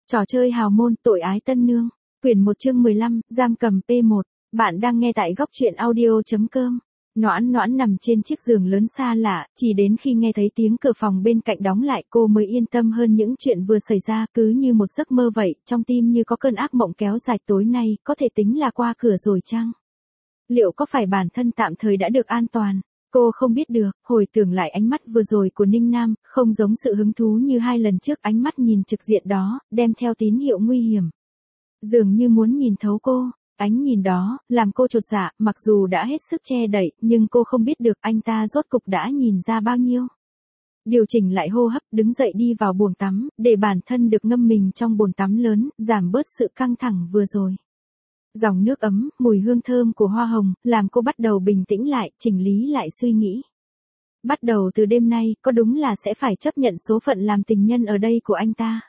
Trò chơi hào môn tội ái tân nương. Quyển 1 chương 15, giam cầm P1. Bạn đang nghe tại góc truyện audio.com. Noãn Noãn nằm trên chiếc giường lớn xa lạ, chỉ đến khi nghe thấy tiếng cửa phòng bên cạnh đóng lại cô mới yên tâm hơn những chuyện vừa xảy ra, cứ như một giấc mơ vậy, trong tim như có cơn ác mộng kéo dài. Tối nay, có thể tính là qua cửa rồi chăng? Liệu có phải bản thân tạm thời đã được an toàn? Cô không biết được, hồi tưởng lại ánh mắt vừa rồi của Ninh Nam, không giống sự hứng thú như hai lần trước, ánh mắt nhìn trực diện đó, đem theo tín hiệu nguy hiểm. Dường như muốn nhìn thấu cô, ánh nhìn đó, làm cô chột dạ, mặc dù đã hết sức che đậy, nhưng cô không biết được anh ta rốt cục đã nhìn ra bao nhiêu. Điều chỉnh lại hô hấp, đứng dậy đi vào buồng tắm, để bản thân được ngâm mình trong bồn tắm lớn, giảm bớt sự căng thẳng vừa rồi. Dòng nước ấm, mùi hương thơm của hoa hồng, làm cô bắt đầu bình tĩnh lại, chỉnh lý lại suy nghĩ. Bắt đầu từ đêm nay, có đúng là sẽ phải chấp nhận số phận làm tình nhân ở đây của anh ta.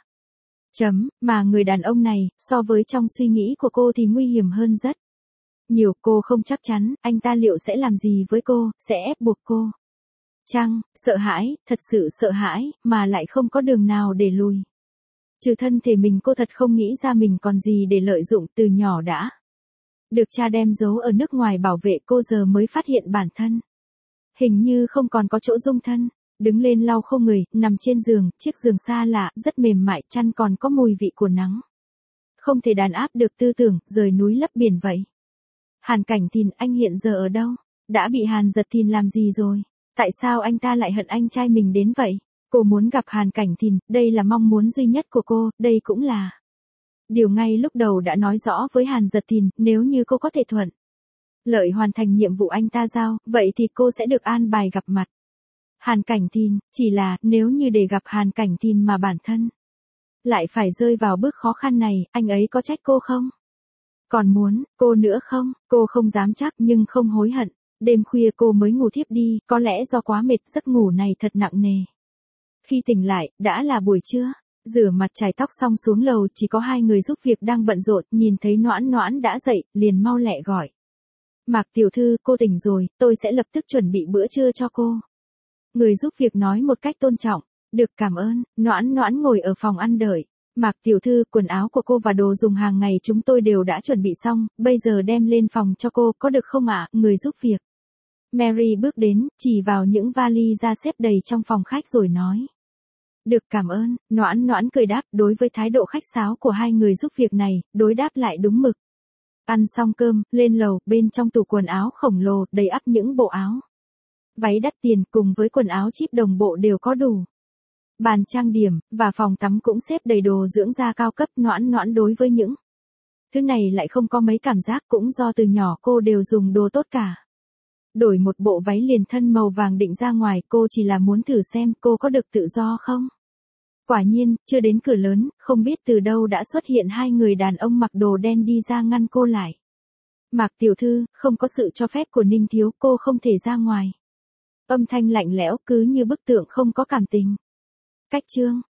Mà người đàn ông này, so với trong suy nghĩ của cô thì nguy hiểm hơn rất nhiều. Cô không chắc chắn, anh ta liệu sẽ làm gì với cô, sẽ ép buộc cô. Sợ hãi, thật sự sợ hãi, mà lại không có đường nào để lùi. Trừ thân thể mình, cô thật không nghĩ ra mình còn gì để lợi dụng. Từ nhỏ đã được cha đem giấu ở nước ngoài bảo vệ, cô giờ mới phát hiện bản thân hình như không còn có chỗ dung thân. Đứng lên lau khô người, nằm trên giường, chiếc giường xa lạ, rất mềm mại, chăn còn có mùi vị của nắng. Không thể đàn áp được tư tưởng, rời núi lấp biển vậy. Hàn Cảnh Thìn, anh hiện giờ ở đâu? Đã bị Hàn Giật Thìn làm gì rồi? Tại sao anh ta lại hận anh trai mình đến vậy? Cô muốn gặp Hàn Cảnh Thìn, đây là mong muốn duy nhất của cô, đây cũng là điều ngay lúc đầu đã nói rõ với Hàn Giật Thìn, nếu như cô có thể thuận lợi hoàn thành nhiệm vụ anh ta giao, vậy thì cô sẽ được an bài gặp mặt Hàn Cảnh Thìn. Chỉ là, nếu như để gặp Hàn Cảnh Thìn mà bản thân lại phải rơi vào bước khó khăn này, anh ấy có trách cô không? Còn muốn cô nữa không? Cô không dám chắc, nhưng không hối hận. Đêm khuya cô mới ngủ thiếp đi, có lẽ do quá mệt, giấc ngủ này thật nặng nề. Khi tỉnh lại, đã là buổi trưa. Rửa mặt chải tóc xong xuống lầu, chỉ có hai người giúp việc đang bận rộn, nhìn thấy Noãn Noãn đã dậy, liền mau lẹ gọi. Mạc tiểu thư, cô tỉnh rồi, tôi sẽ lập tức chuẩn bị bữa trưa cho cô. Người giúp việc nói một cách tôn trọng. Được, cảm ơn. Noãn Noãn ngồi ở phòng ăn đợi. Mạc tiểu thư, quần áo của cô và đồ dùng hàng ngày chúng tôi đều đã chuẩn bị xong, bây giờ đem lên phòng cho cô, có được không ạ? Người giúp việc Mary bước đến, chỉ vào những vali ra xếp đầy trong phòng khách rồi nói. Được, cảm ơn. Noãn Noãn cười đáp, đối với thái độ khách sáo của hai người giúp việc này, đối đáp lại đúng mực. Ăn xong cơm, lên lầu, bên trong tủ quần áo khổng lồ, đầy ắp những bộ áo váy đắt tiền, cùng với quần áo chip đồng bộ đều có đủ. Bàn trang điểm, và phòng tắm cũng xếp đầy đồ dưỡng da cao cấp. Noãn Noãn đối với những thứ này lại không có mấy cảm giác, cũng do từ nhỏ cô đều dùng đồ tốt cả. Đổi một bộ váy liền thân màu vàng định ra ngoài, cô chỉ là muốn thử xem cô có được tự do không. Quả nhiên, chưa đến cửa lớn, không biết từ đâu đã xuất hiện hai người đàn ông mặc đồ đen đi ra ngăn cô lại. Mạc tiểu thư, không có sự cho phép của Ninh thiếu, cô không thể ra ngoài. Âm thanh lạnh lẽo, cứ như bức tượng không có cảm tình. Cách chương